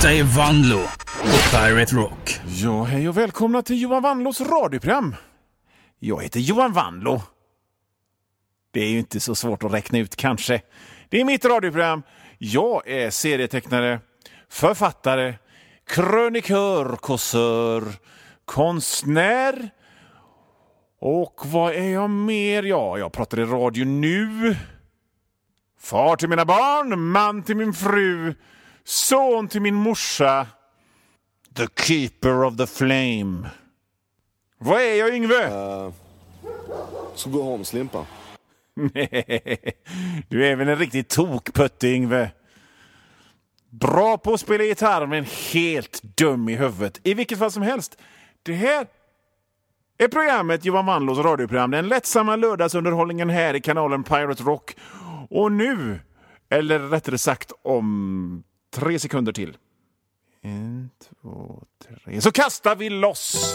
Detta är Vanlo på Pirate Rock. Ja, hej och välkomna till Johan Vanlos radioprogram. Jag heter Johan Vanlo. Det är ju inte så svårt att räkna ut kanske. Det är mitt radioprogram. Jag är serietecknare, författare, krönikör, kåsör, konstnär. Och vad är jag mer? Ja, jag pratar i radio nu. Far till mina barn, man till min fru, son till min morsa. The keeper of the flame. Vad är jag, Yngve? Så gå hem, slimpa. Du är väl en riktig tokputte, Yngve. Bra på att spela gitarr men helt dum i huvudet. I vilket fall som helst. Det här är programmet Johan Vanlos radioprogram. Den lättsamma lördagsunderhållningen här i kanalen Pirate Rock. Och nu, eller rättare sagt om 3 sekunder till. 1, 2, 3. Så kastar vi loss!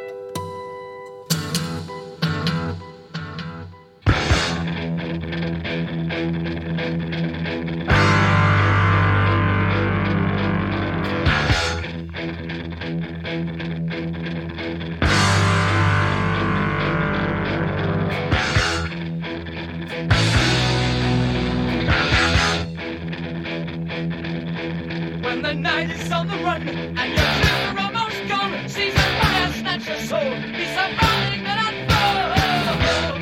When the night is on the run and your children are almost gone, she's a fire snatcher soul, be somebody that I know.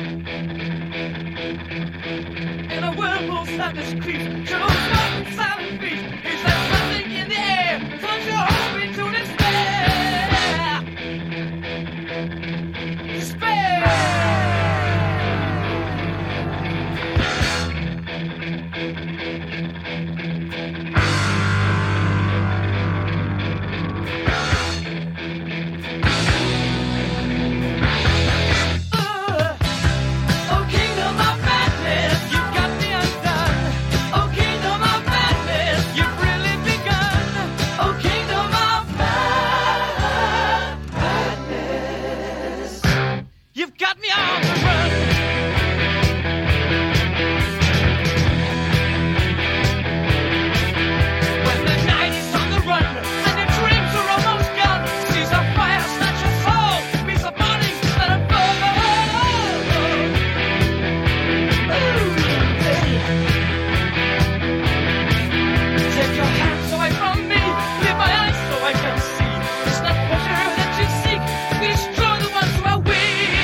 In a whirlpool sadness creeps, she looks up in silent feet. Is there something in the air, turns your hope into despair? Despair! Got me on the run. When the night is on the run and the dreams are almost gone, she's a fire snatcher soul, be somebody that I Take your hands away from me, leave my eyes so I can see. It's not pleasure that you seek, we destroy the ones who are weak.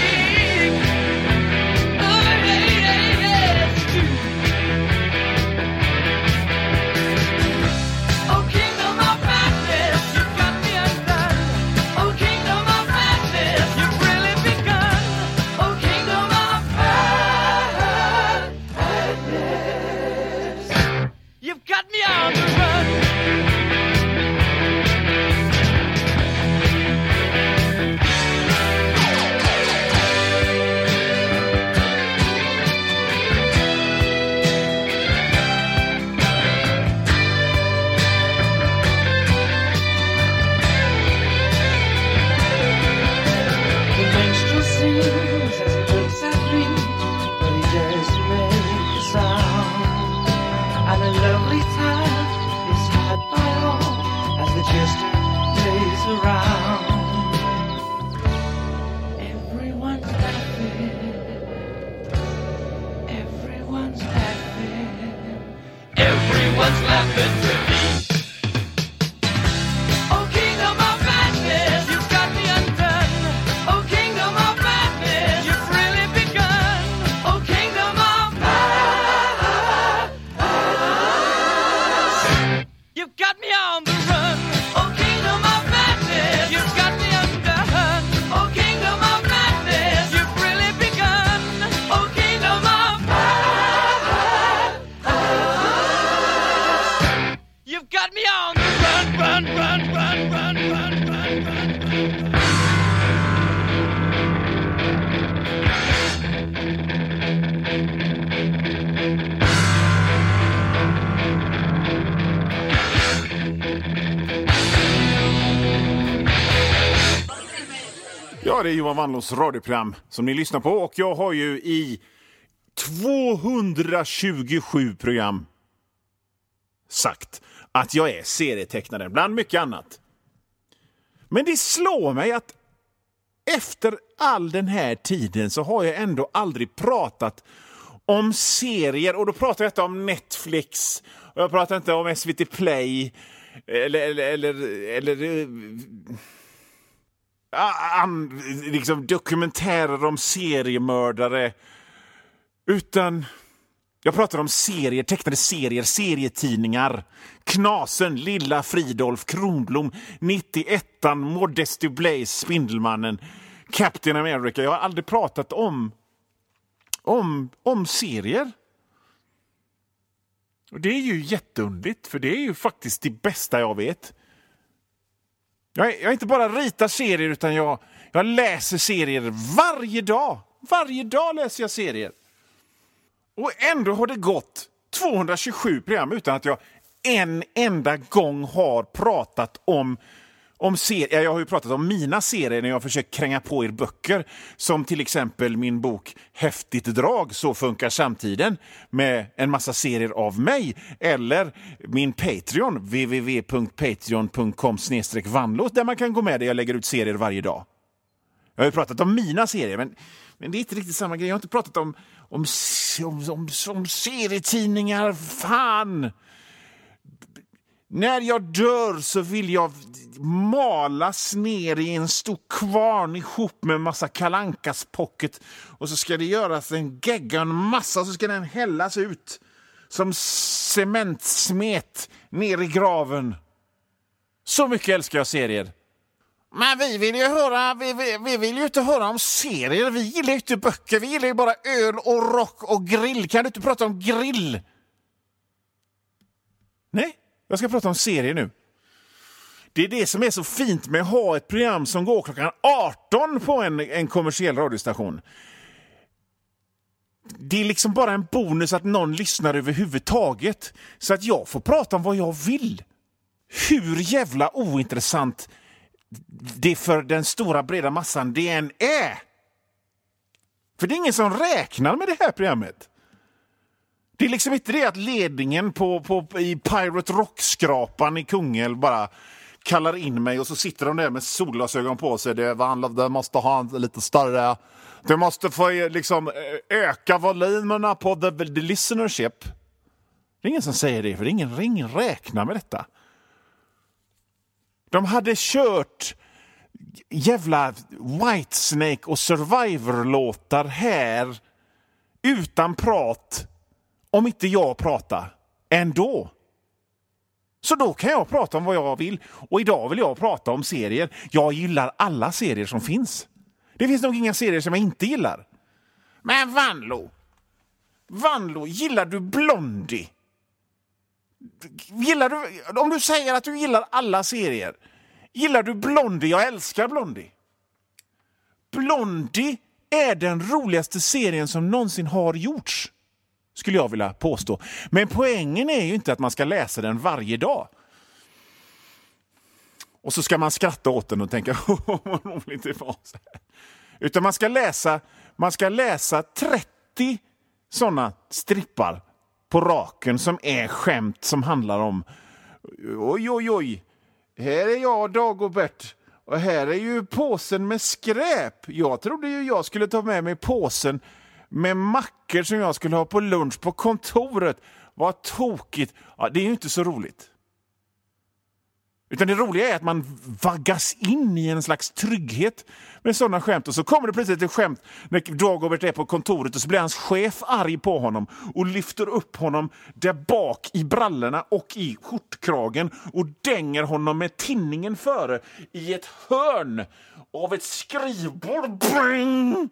Everyone's laughing to me. Oh, kingdom of madness, you've got me undone. Oh, kingdom of madness, you've really begun. Oh, kingdom of madness, you've got me on the run. Oh, kingdom of madness, you've got me undone. Oh, kingdom of madness, you've really begun. Oh, kingdom of madness, you've got me on the run, run, run, run, run, run, run, run, run. Ja, det är Johan Vanlos radioprogram som ni lyssnar på. Och jag har ju i 227 program sagt att jag är serietecknare, bland mycket annat. Men det slår mig att efter all den här tiden så har jag ändå aldrig pratat om serier. Och då pratar jag inte om Netflix, och jag pratar inte om SVT Play eller liksom dokumentärer om seriemördare, utan jag pratar om serier, tecknade serier, serietidningar. Knasen, Lilla Fridolf, Kronblom, 91an, Modesty Blaze, Spindelmannen, Captain America. Jag har aldrig pratat om serier. Och det är ju jätteunderligt, för det är ju faktiskt det bästa jag vet. Jag inte bara ritar serier, utan jag läser serier varje dag. Varje dag läser jag serier. Och ändå har det gått 227 program utan att jag en enda gång har pratat om serier. Jag har ju pratat om mina serier när jag försökt kränga på er böcker. Som till exempel min bok Häftigt drag, så funkar samtiden, med en massa serier av mig. Eller min Patreon, www.patreon.com/vanlo, där man kan gå med där jag lägger ut serier varje dag. Jag har ju pratat om mina serier, men det är inte riktigt samma grej. Jag har inte pratat om serietidningar. Fan! När jag dör så vill jag malas ner i en stor kvarn ihop med en massa Kalankas pocket. Och så ska det göras en gegga, en massa, så ska den hällas ut som cementsmet ner i graven. Så mycket älskar jag serier. Men vi vill ju inte höra om serier. Vi gillar ju inte böcker. Vi gillar ju bara öl och rock och grill. Kan du inte prata om grill? Nej, jag ska prata om serier nu. Det är det som är så fint med att ha ett program som går klockan 18 på en kommersiell radiostation. Det är liksom bara en bonus att någon lyssnar överhuvudtaget, så att jag får prata om vad jag vill. Hur jävla ointressant det för den stora breda massan det än är. För det är ingen som räknar med det här programmet. Det är liksom inte det att ledningen i Pirate Rock-skrapan i Kungälv bara kallar in mig och så sitter de där med solglasögon på sig. Det måste ha en lite större... Det måste få liksom öka volymerna på the listenership. Det är ingen som säger det, för ingen räknar med detta. De hade kört jävla Whitesnake och Survivor-låtar här utan prat, om inte jag pratar ändå. Så då kan jag prata om vad jag vill. Och idag vill jag prata om serier. Jag gillar alla serier som finns. Det finns nog inga serier som jag inte gillar. Men Vanlo, gillar du Blondie? Om du säger att du gillar alla serier, gillar du Blondie? Jag älskar Blondie. Blondie är den roligaste serien som någonsin har gjorts, skulle jag vilja påstå. Men poängen är ju inte att man ska läsa den varje dag. Och så ska man skratta åt den och tänka vad roligt det var. Utan man ska läsa 30 sådana strippar på raken som är skämt som handlar om oj, här är jag, Dagobert, och här är ju påsen med skräp. Jag trodde ju jag skulle ta med mig påsen med mackor som jag skulle ha på lunch på kontoret. Vad tokigt. Ja, det är ju inte så roligt. Utan det roliga är att man vaggas in i en slags trygghet med sådana skämt. Och så kommer det plötsligt ett skämt när Dagobert är på kontoret och så blir hans chef arg på honom och lyfter upp honom där bak i brallorna och i skjortkragen och dänger honom med tinningen före i ett hörn av ett skrivbord. Bring!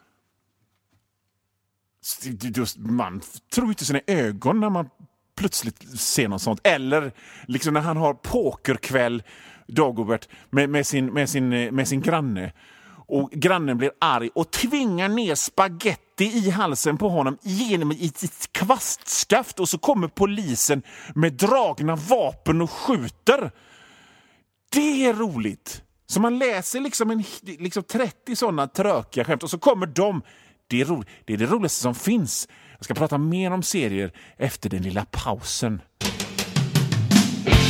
Man tror inte sina ögon när man plötsligt ser något sånt. Eller liksom när han har pokerkväll, Dagobert, med sin granne. Och grannen blir arg och tvingar ner spaghetti i halsen på honom genom ett kvastskaft. Och så kommer polisen med dragna vapen och skjuter. Det är roligt. Så man läser liksom 30 sådana trökiga skämt och så kommer de. Det är roligt. Det är det roligaste som finns. Jag ska prata mer om serier efter den lilla pausen.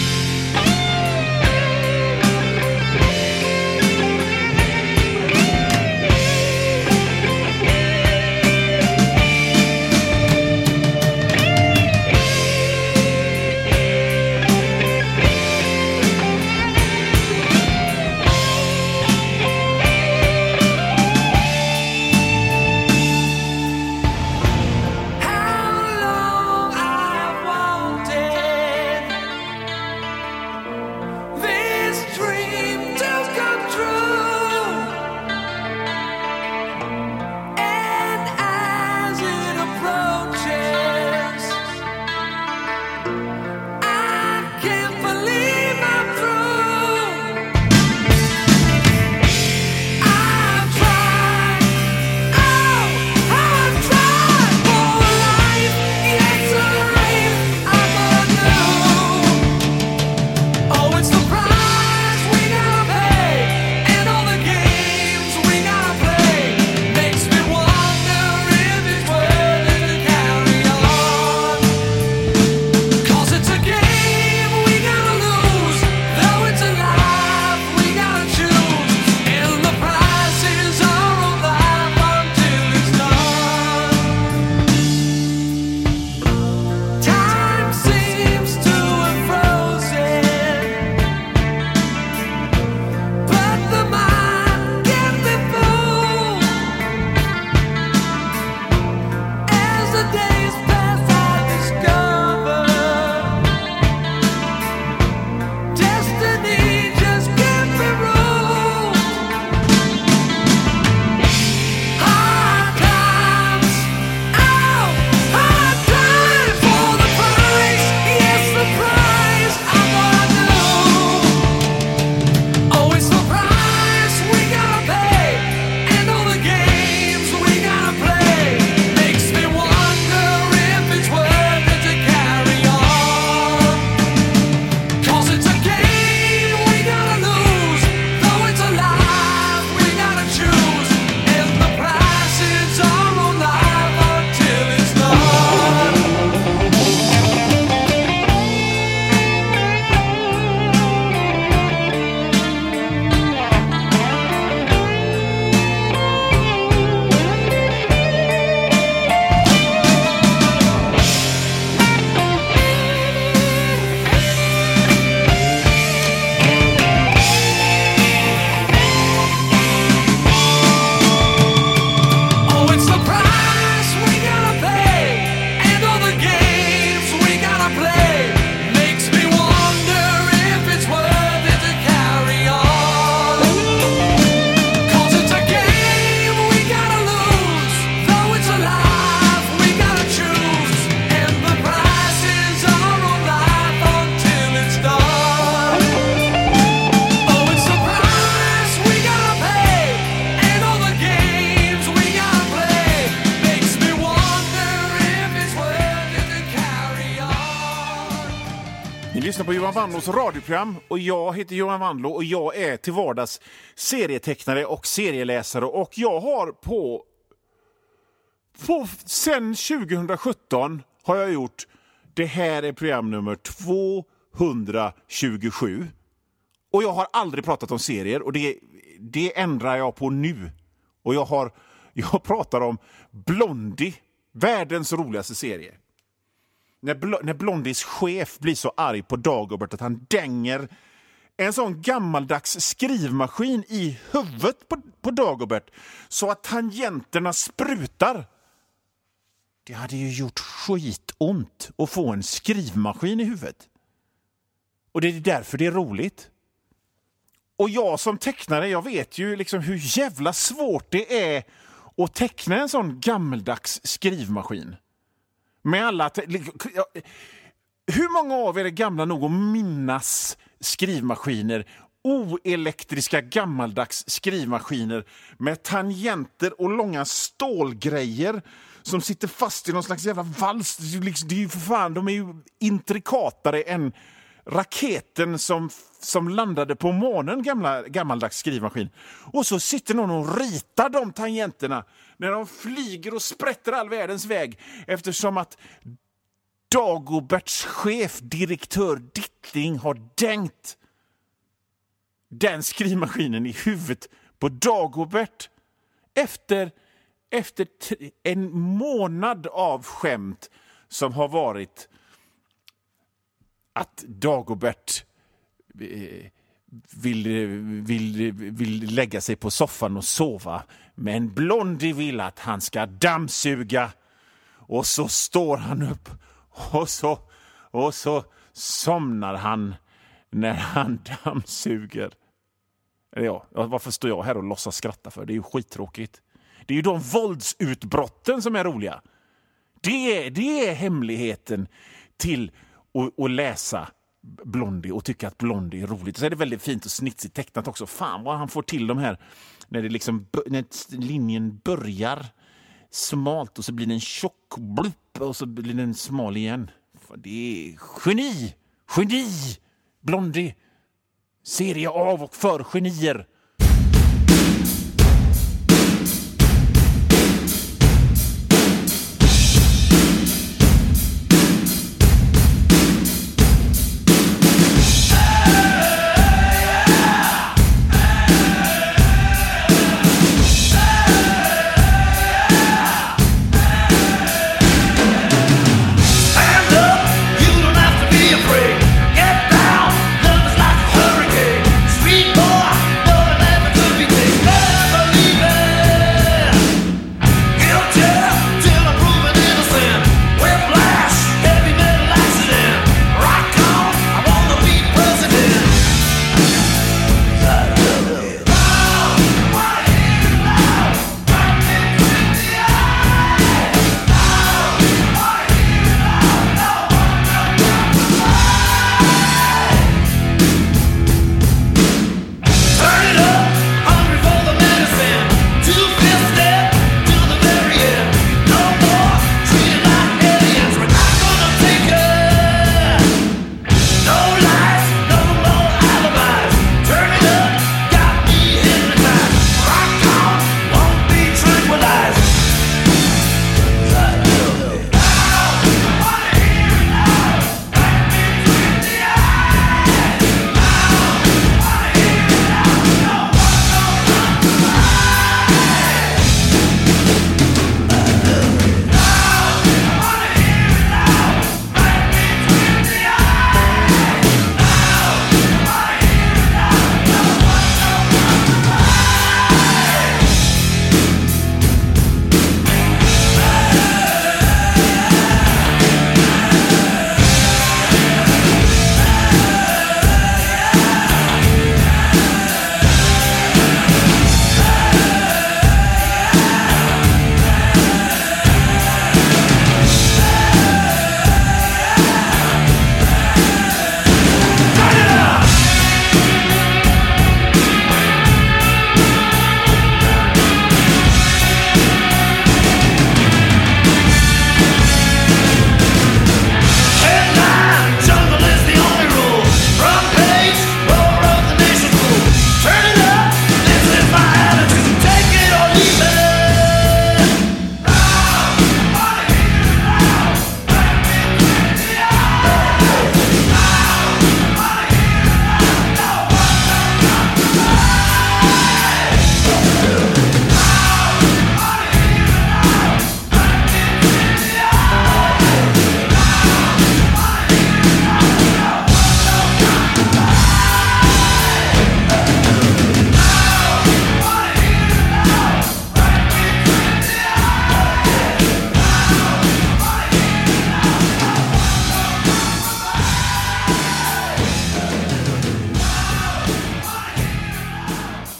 the days pass, I discover destiny just can't be ruled. Hard times, oh, hard times for the price. Yes, the price I'm gonna do. Oh, it's the price we gotta pay, and all the games we gotta play. Makes me wonder if it's worth it to carry on. 'Cause it's a game we gotta lose, though it's a life we gotta choose. And the prices are on life until it's done. Oh, it's the price we gotta pay, and all the games we gotta play. Makes me wonder if it's worth it to carry on. 'Cause it's a game we gotta lose, though it's a life we gotta choose. And the prices are on life until it's done. Oh, it's the price we gotta pay, and all the games we gotta play. Makes me wonder if it's worth it to carry on. Ni lyssnar på Johan Wanlås radioprogram och jag heter Johan Wanlå och jag är till vardags serietecknare och serieläsare och jag har sen 2017 har jag gjort det här är program nummer 227 och jag har aldrig pratat om serier och det ändrar jag på nu och jag pratar om Blondie, världens roligaste serie. När Blondies chef blir så arg på Dagobert att han dänger en sån gammaldags skrivmaskin i huvudet på Dagobert så att tangenterna sprutar. Det hade ju gjort skitont att få en skrivmaskin i huvudet. Och det är därför det är roligt. Och jag som tecknare, jag vet ju liksom hur jävla svårt det är att teckna en sån gammaldags skrivmaskin. Med alla hur många av er är gamla nog att minnas skrivmaskiner, oelektriska gammaldags skrivmaskiner med tangenter och långa stålgrejer som sitter fast i någon slags jävla vals. Det är ju för fan, de är ju intrikatare än raketen som landade på månen, gammaldags skrivmaskin. Och så sitter någon och ritar de tangenterna när de flyger och sprätter all världens väg eftersom att Dagoberts chef, direktör Dittling, har dängt den skrivmaskinen i huvudet på Dagobert efter en månad av skämt som har varit att Dagobert vill lägga sig på soffan och sova, men Blondie vill att han ska dammsuga, och så står han upp och så somnar han när han dammsuger. Ja, varför står jag här och låtsas skratta för? Det är ju skittråkigt. Det är ju de våldsutbrotten som är roliga. Det är hemligheten till att läsa Blondie och tycka att Blondie är roligt. Så är det väldigt fint och snitsigt tecknat också. Fan vad han får till de här när linjen börjar smalt och så blir det en tjock blupp och så blir den smal igen. Det är geni! Blondie. Serie av och för genier. Get down, love is like a hurricane. Sweet boy,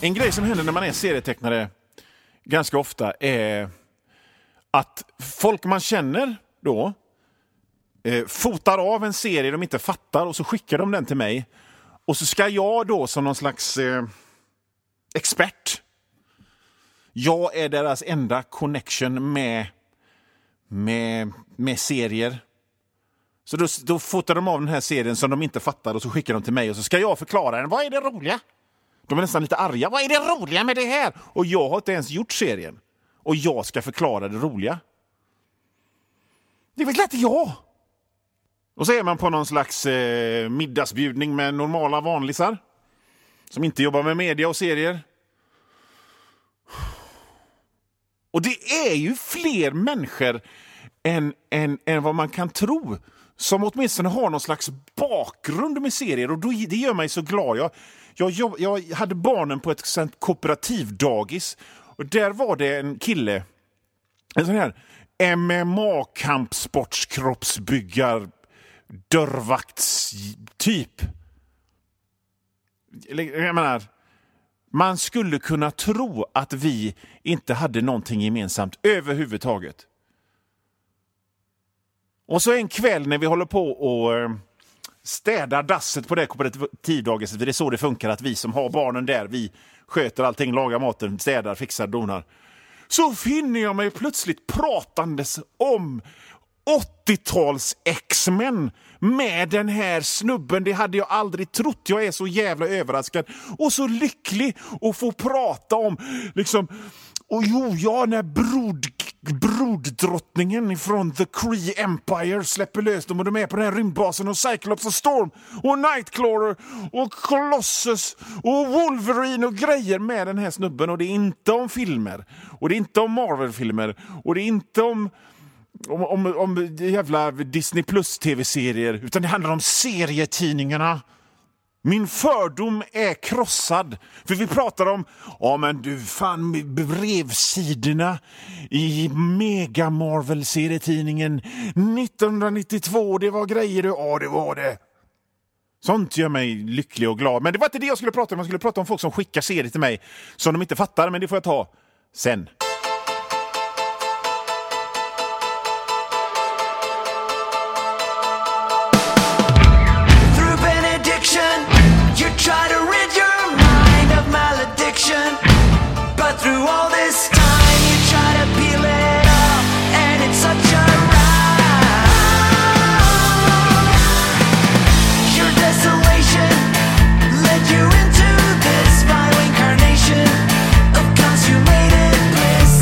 En grej som händer när man är serietecknare ganska ofta är att folk man känner då fotar av en serie de inte fattar och så skickar de den till mig. Och så ska jag då som någon slags expert. Jag är deras enda connection med serier. Så då fotar de av den här serien som de inte fattar och så skickar de till mig och så ska jag förklara den. Vad är det roliga? De är nästan lite arga. Vad är det roliga med det här? Och jag har inte ens gjort serien. Och jag ska förklara det roliga. Det är väl lätt jag. Och så är man på någon slags middagsbjudning med normala vanlisar. Som inte jobbar med media och serier. Och det är ju fler människor än vad man kan tro. Som åtminstone har någon slags bakgrund med serier. Och det gör mig så glad. Jag hade barnen på ett sånt kooperativdagis. Och där var det en kille. En sån här MMA-kampsportskroppsbyggar dörrvaktstyp. Jag menar, man skulle kunna tro att vi inte hade någonting gemensamt överhuvudtaget. Och så en kväll när vi håller på och städar dasset på det kooperativdagiset, för det är så det funkar att vi som har barnen där, vi sköter allting, lagar maten, städar, fixar, donar. Så finner jag mig plötsligt pratandes om 80-tals X-Men med den här snubben. Det hade jag aldrig trott. Jag är så jävla överraskad och så lycklig att få prata om liksom, och när broddrottningen från The Kree Empire släpper lös dem och de är på den här rymdbasen och Cyclops och Storm och Nightcrawler och Colossus och Wolverine och grejer med den här snubben. Och det är inte om filmer och det är inte om Marvel-filmer och det är inte om jävla Disney Plus tv-serier, utan det handlar om serietidningarna. Min fördom är krossad. För vi pratar om men du fan, brevsidorna i Mega Marvel-serietidningen 1992, det var grejer. Ja, det var det. Sånt gör mig lycklig och glad. Men det var inte det jag skulle prata om. Jag skulle prata om folk som skickar serier till mig som de inte fattar, men det får jag ta sen. You try to rid your mind of malediction, but through all this time you try to peel it off, and it's such a ride. Your desolation led you into this vile incarnation of consummated bliss.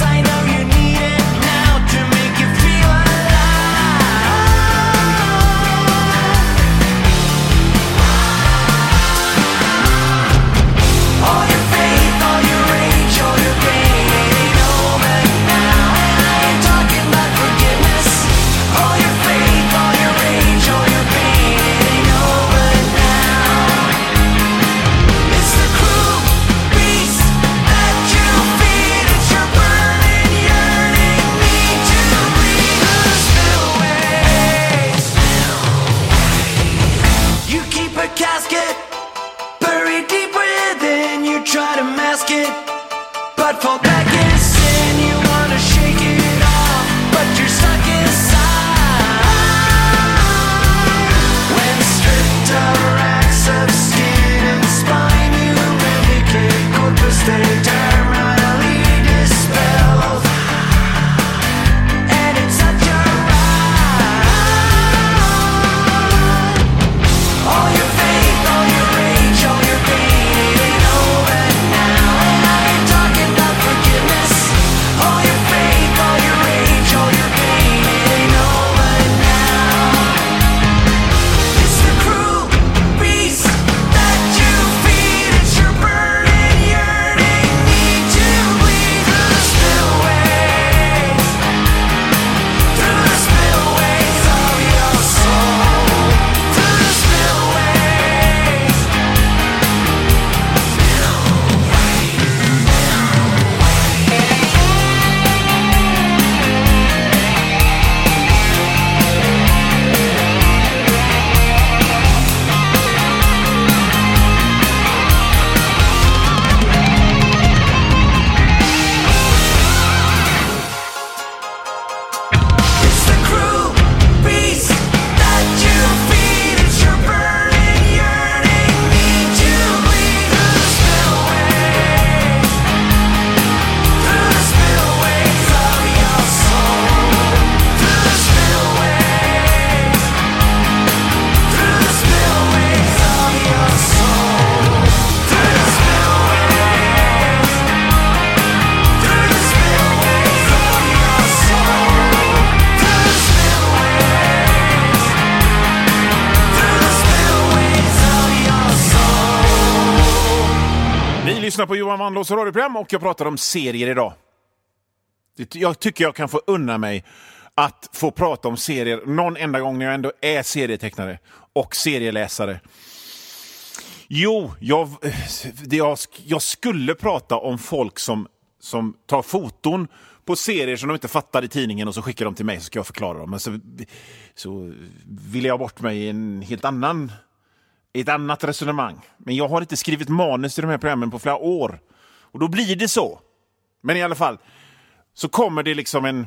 lyssnar på Johan Wanlås radioprogram och jag pratar om serier idag. Jag tycker jag kan få unna mig att få prata om serier någon enda gång när jag ändå är serietecknare och serieläsare. Jo, jag skulle prata om folk som tar foton på serier som de inte fattar i tidningen och så skickar de till mig så ska jag förklara dem. Men så vill jag bort mig i ett annat resonemang. Men jag har inte skrivit manus till de här programmen på flera år. Och då blir det så. Men i alla fall så kommer det liksom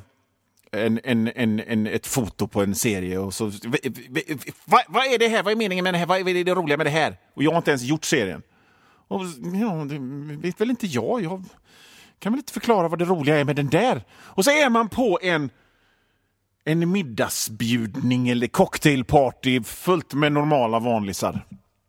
ett foto på en serie och så vad är det här? Vad är meningen med det här? Vad är det roliga med det här? Och jag har inte ens gjort serien. Och ja, det vet väl inte jag. Jag kan väl inte förklara vad det roliga är med den där. Och så är man på en middagsbjudning eller cocktailparty fullt med normala vanlisar.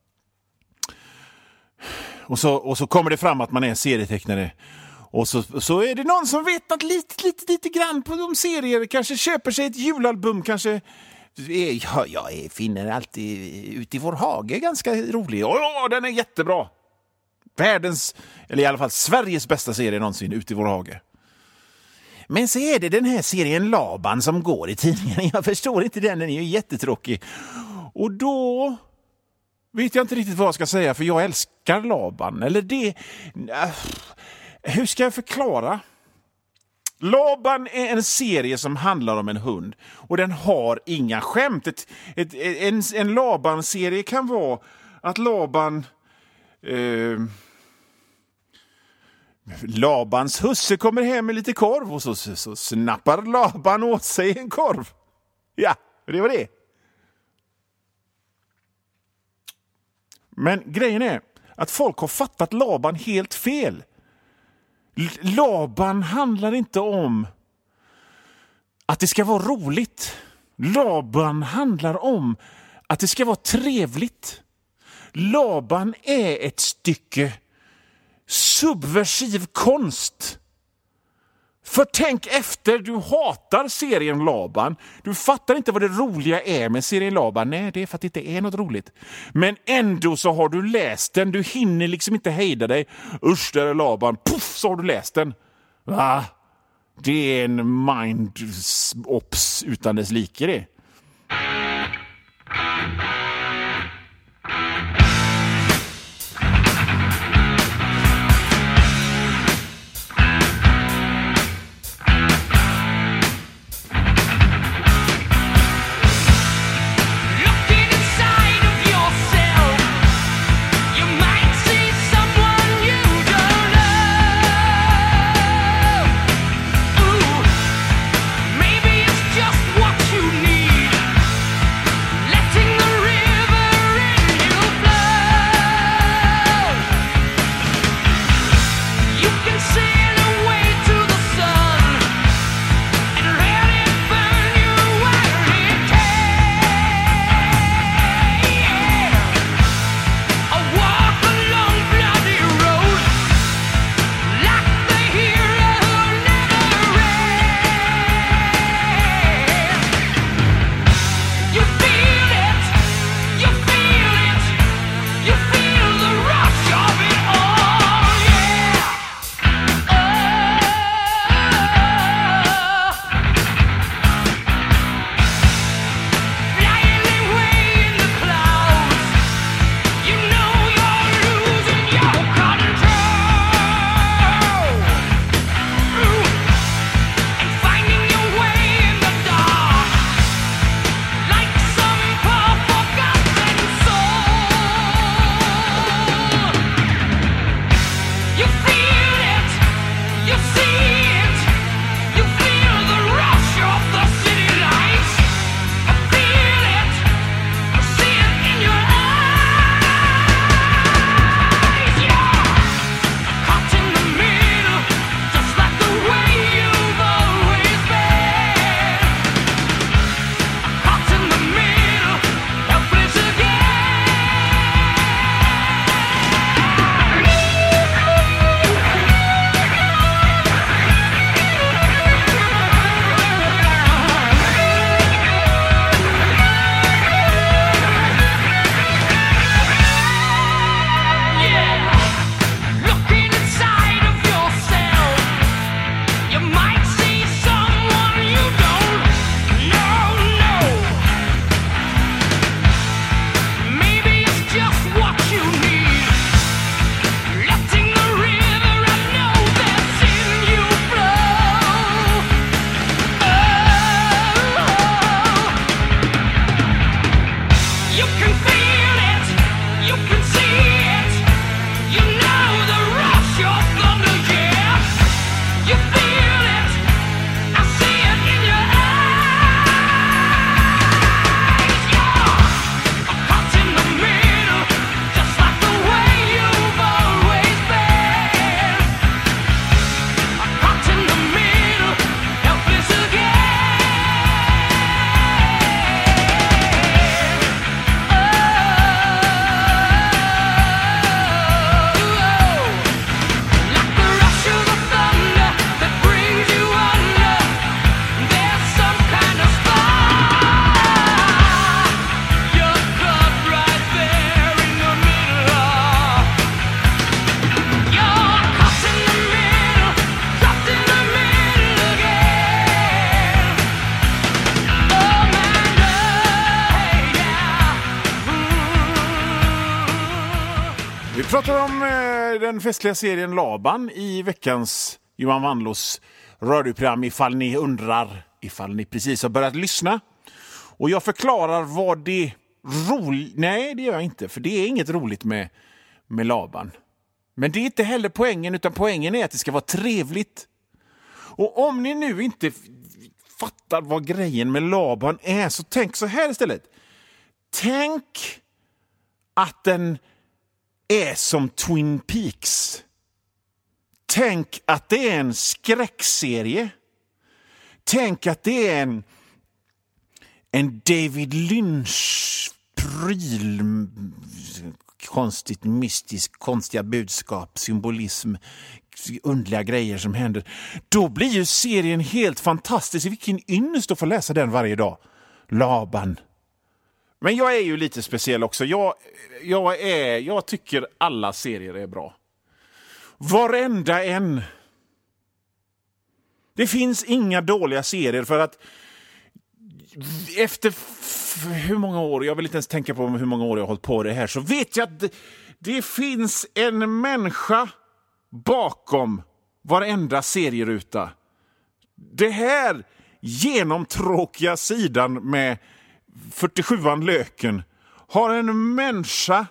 Och så kommer det fram att man är serietecknare. Och så är det någon som vet att lite grann på de serier. Kanske köper sig ett julalbum. Kanske jag finner alltid Ut i vår hage ganska rolig. Ja, den är jättebra. Världens, eller i alla fall Sveriges bästa serie någonsin, Ut i vår hage. Men så är det den här serien Laban som går i tidningen. Jag förstår inte den är ju jättetråkig. Och då vet jag inte riktigt vad jag ska säga, för jag älskar Laban. Eller det... Hur ska jag förklara? Laban är en serie som handlar om en hund. Och den har inga skämt. En Laban-serie kan vara att Laban... Labans husse kommer hem med lite korv och så snappar Laban åt sig en korv. Ja, det var det. Men grejen är att folk har fattat Laban helt fel. Laban handlar inte om att det ska vara roligt. Laban handlar om att det ska vara trevligt. Laban är ett stycke subversiv konst. För tänk efter, du hatar serien Laban. Du fattar inte vad det roliga är med serien Laban. Nej, det är för att det inte är något roligt. Men ändå så har du läst den. Du hinner liksom inte hejda dig. Usch, där är Laban. Puff, så har du läst den. Va? Det är en mind-ops utan dess like det. Maybe it's just what you need. pratar om den festliga serien Laban i veckans Johan Wanlås radioprogram, ifall ni undrar, ifall ni precis har börjat lyssna. Och jag förklarar vad det roligt... Nej, det gör jag inte, för det är inget roligt med Laban. Men det är inte heller poängen, utan poängen är att det ska vara trevligt. Och om ni nu inte fattar vad grejen med Laban är, så tänk så här istället. Tänk att den är som Twin Peaks. Tänk att det är en skräckserie. Tänk att det är en David Lynch-pryl. Konstigt, mystiskt, konstiga budskap, symbolism, underliga grejer som händer. Då blir ju serien helt fantastisk. Vilken ynnest att få läsa den varje dag. Laban. Men jag är ju lite speciell också. Jag tycker alla serier är bra. Varenda en. Det finns inga dåliga serier, för att efter hur många år, jag vill inte ens tänka på hur många år jag har hållit på det här, så vet jag att det finns en människa bakom varenda serieruta. Det här genomtråkiga sidan med 47an Löken har en människa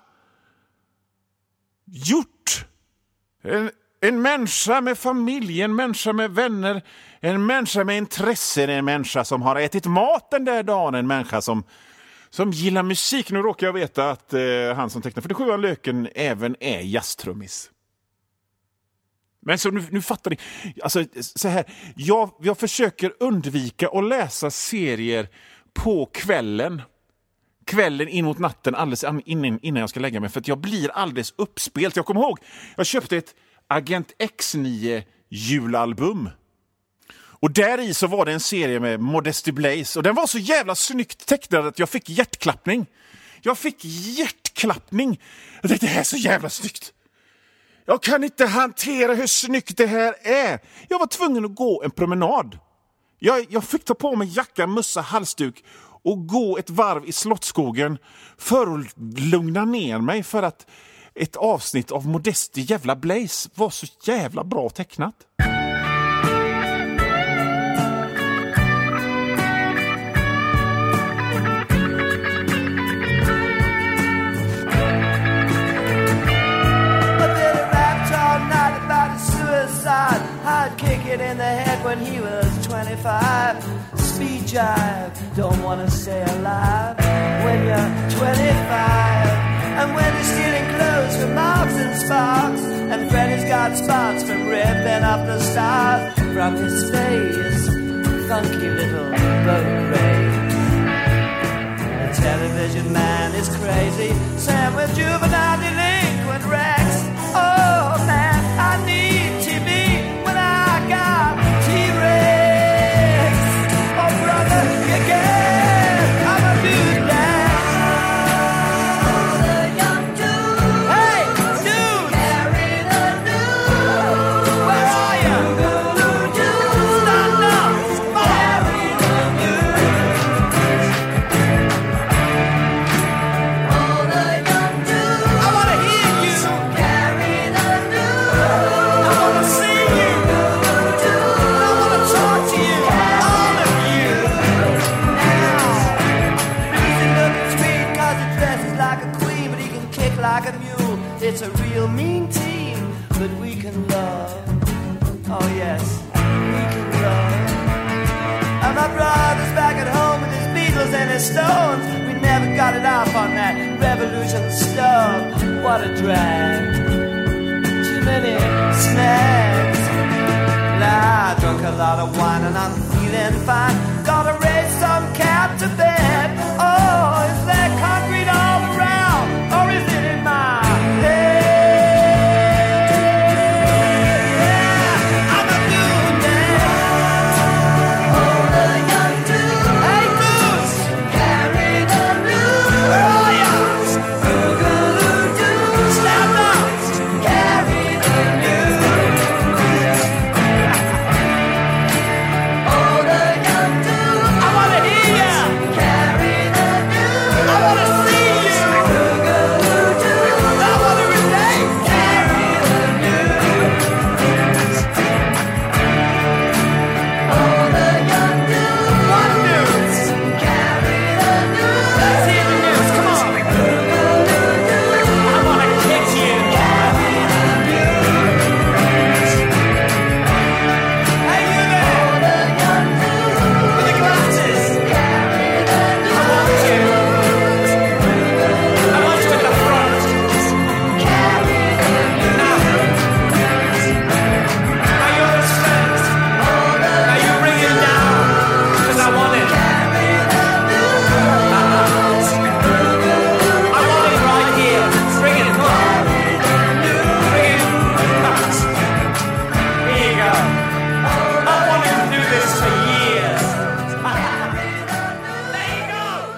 gjort. En människa med familj, en människa med vänner, en människa med intressen, en människa som har ätit mat den där dagen, en människa som gillar musik. Nu råkar jag veta att han som tecknar 47an Löken även är jazztrummis. Men så nu fattar ni. Alltså, så här, jag försöker undvika att läsa serier på kvällen in mot natten, alldeles innan jag ska lägga mig, för att jag blir alldeles uppspelt. Jag kommer ihåg, jag köpte ett Agent X9 julalbum. Och där i så var det en serie med Modesty Blaze. Och den var så jävla snyggt tecknad att jag fick hjärtklappning. Jag tänkte, det här är så jävla snyggt. Jag kan inte hantera hur snyggt det här är. Jag var tvungen att gå en promenad. Jag fick ta på mig jacka, mössa, halsduk och gå ett varv i Slottsskogen för att lugna ner mig, för att ett avsnitt av Modesty jävla Blaze var så jävla bra tecknat. I'd kick it in the head when he was 25. Speed jive, don't wanna stay alive when you're 25. And when you're stealing clothes from Marks and Sparks, and Freddy's got spots from ripping up the stars from his face, funky little boat race. The television man is crazy, Sam with juvenile delinquent Rex. Oh man, I need TV when I got T-Rex. Oh brother, you get, I'm a dude now. Oh, the young dude. Hey, dude. Carry the news. Where are you? Stand up. Carry the news. Oh, the young dude. I want to hear you. Carry the news. I want to see you. I want to talk to you. All of you. Now. Lucy looking sweet 'cause he dresses like a queen, but he can kick like a mule. It's a real mean team, but we can love. Oh yes, we can love. And my brother's back at home with his Beatles and his Stones. We never got it off on that revolution stuff. What a drag. Too many snags. Nah, I drunk a lot of wine and I'm feeling fine. Gotta raise some cat to bed. Oh, is there concrete all around, or is it in my head? Yeah, I'm a dude now. Oh, the young dude. Hey, dudes. Carry the news. Where are you? Boogaloo-doo. Stand up. Carry the news. Oh, the young dude. I want to hear ya.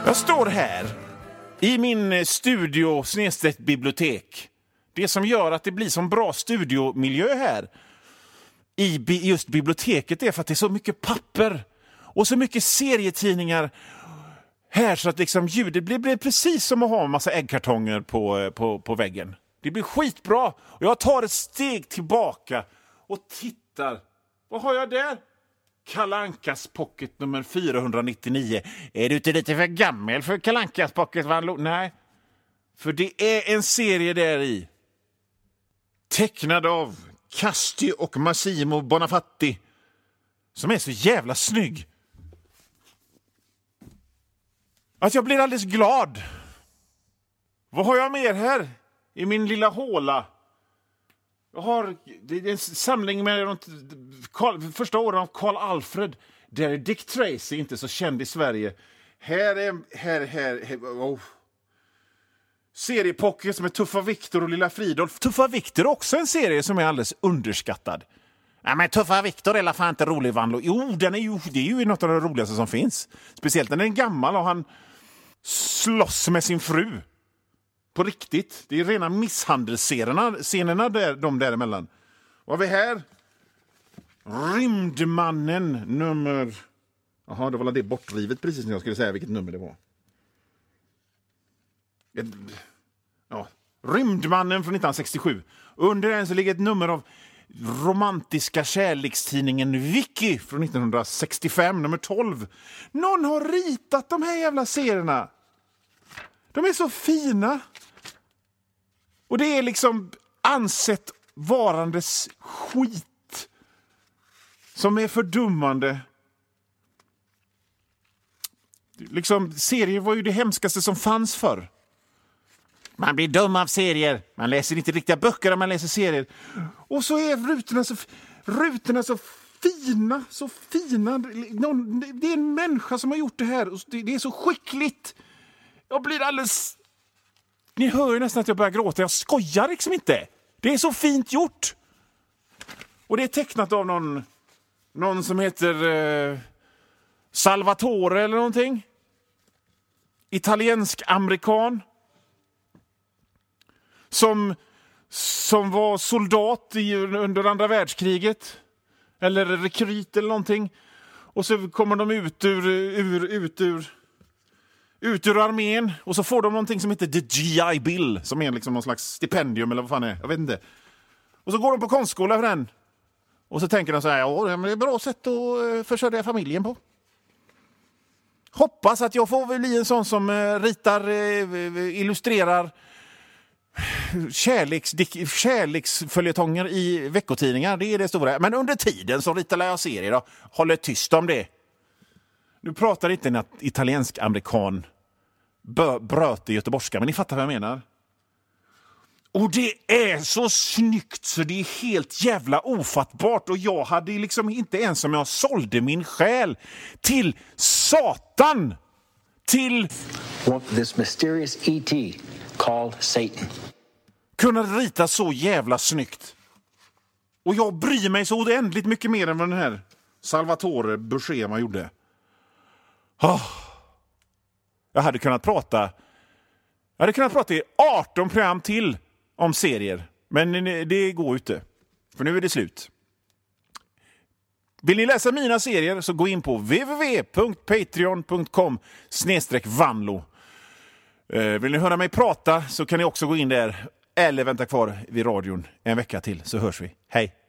Jag står här i min studio bibliotek. Det som gör att det blir så bra studiomiljö här i just biblioteket är för att det är så mycket papper och så mycket serietidningar här så att liksom ljudet blir precis som att ha en massa äggkartonger på väggen. Det blir skitbra. Och jag tar ett steg tillbaka och tittar. Vad har jag där? Kalle Ankas pocket nummer 499. Är du inte lite för gammal för Kalle Ankas pocket, Vanlo? Nej. För det är en serie där i. Tecknad av Casti och Massimo Bonafatti. Som är så jävla snygg. Att jag blir alldeles glad. Vad har jag mer här? I min lilla håla. Det är en samling med första åren av Karl Alfred. Där är Dick Tracy inte så känd i Sverige. Här. Oh. Seriepocket med Tuffa Viktor och Lilla Fridolf. Tuffa Viktor är också en serie som är alldeles underskattad. Ja, men Tuffa Viktor är alla fan inte rolig, Vanlo. Jo, det är ju något av det roligaste som finns. Speciellt när den är gammal och han slåss med sin fru. På riktigt. Det är rena misshandelsscenerna de däremellan. Vad har vi här? Rymdmannen nummer... Jaha, det var det bortrivet precis när jag skulle säga vilket nummer det var. Ja. Rymdmannen från 1967. Under den så ligger ett nummer av romantiska kärlekstidningen Vicky från 1965, nummer 12. Någon har ritat de här jävla serierna. De är så fina. Och det är liksom ansett varandes skit som är fördummande. Liksom, serier var ju det hemskaste som fanns förr. Man blir dum av serier. Man läser inte riktiga böcker om man läser serier. Och så är rutorna så fina. Så fina. Det är en människa som har gjort det här. Och det är så skickligt. Jag blir alldeles... Ni hör ju nästan att jag börjar gråta. Jag skojar liksom inte. Det är så fint gjort. Och det är tecknat av någon som heter Salvatore eller någonting. Italiensk-amerikan. Som var soldat under andra världskriget. Eller rekryt eller någonting. Och så kommer de ut ur armén. Och så får de någonting som heter The GI Bill. Som är liksom någon slags stipendium eller vad fan är. Jag vet inte. Och så går de på konstskola för den. Och så tänker de så här. Ja, det är ett bra sätt att försörja familjen på. Hoppas att jag får bli en sån som ritar, illustrerar kärleksföljetonger i veckotidningar. Det är det stora. Men under tiden så ritar jag serier då. Håller tyst om det. Nu pratar inte en italiensk-amerikan bröt i göteborgska, men ni fattar vad jag menar. Och det är så snyggt så det är helt jävla ofattbart. Och jag hade liksom inte ens om jag sålde min själ till Satan. Till this mysterious ET called Satan. Kunna rita så jävla snyggt. Och jag bryr mig så oändligt mycket mer än vad den här Salvatore Buscema gjorde. Jag hade kunnat prata i 18 program till om serier. Men det går inte. För nu är det slut. Vill ni läsa mina serier så gå in på www.patreon.com/vanlo. Vill ni höra mig prata så kan ni också gå in där. Eller vänta kvar vid radion en vecka till så hörs vi. Hej!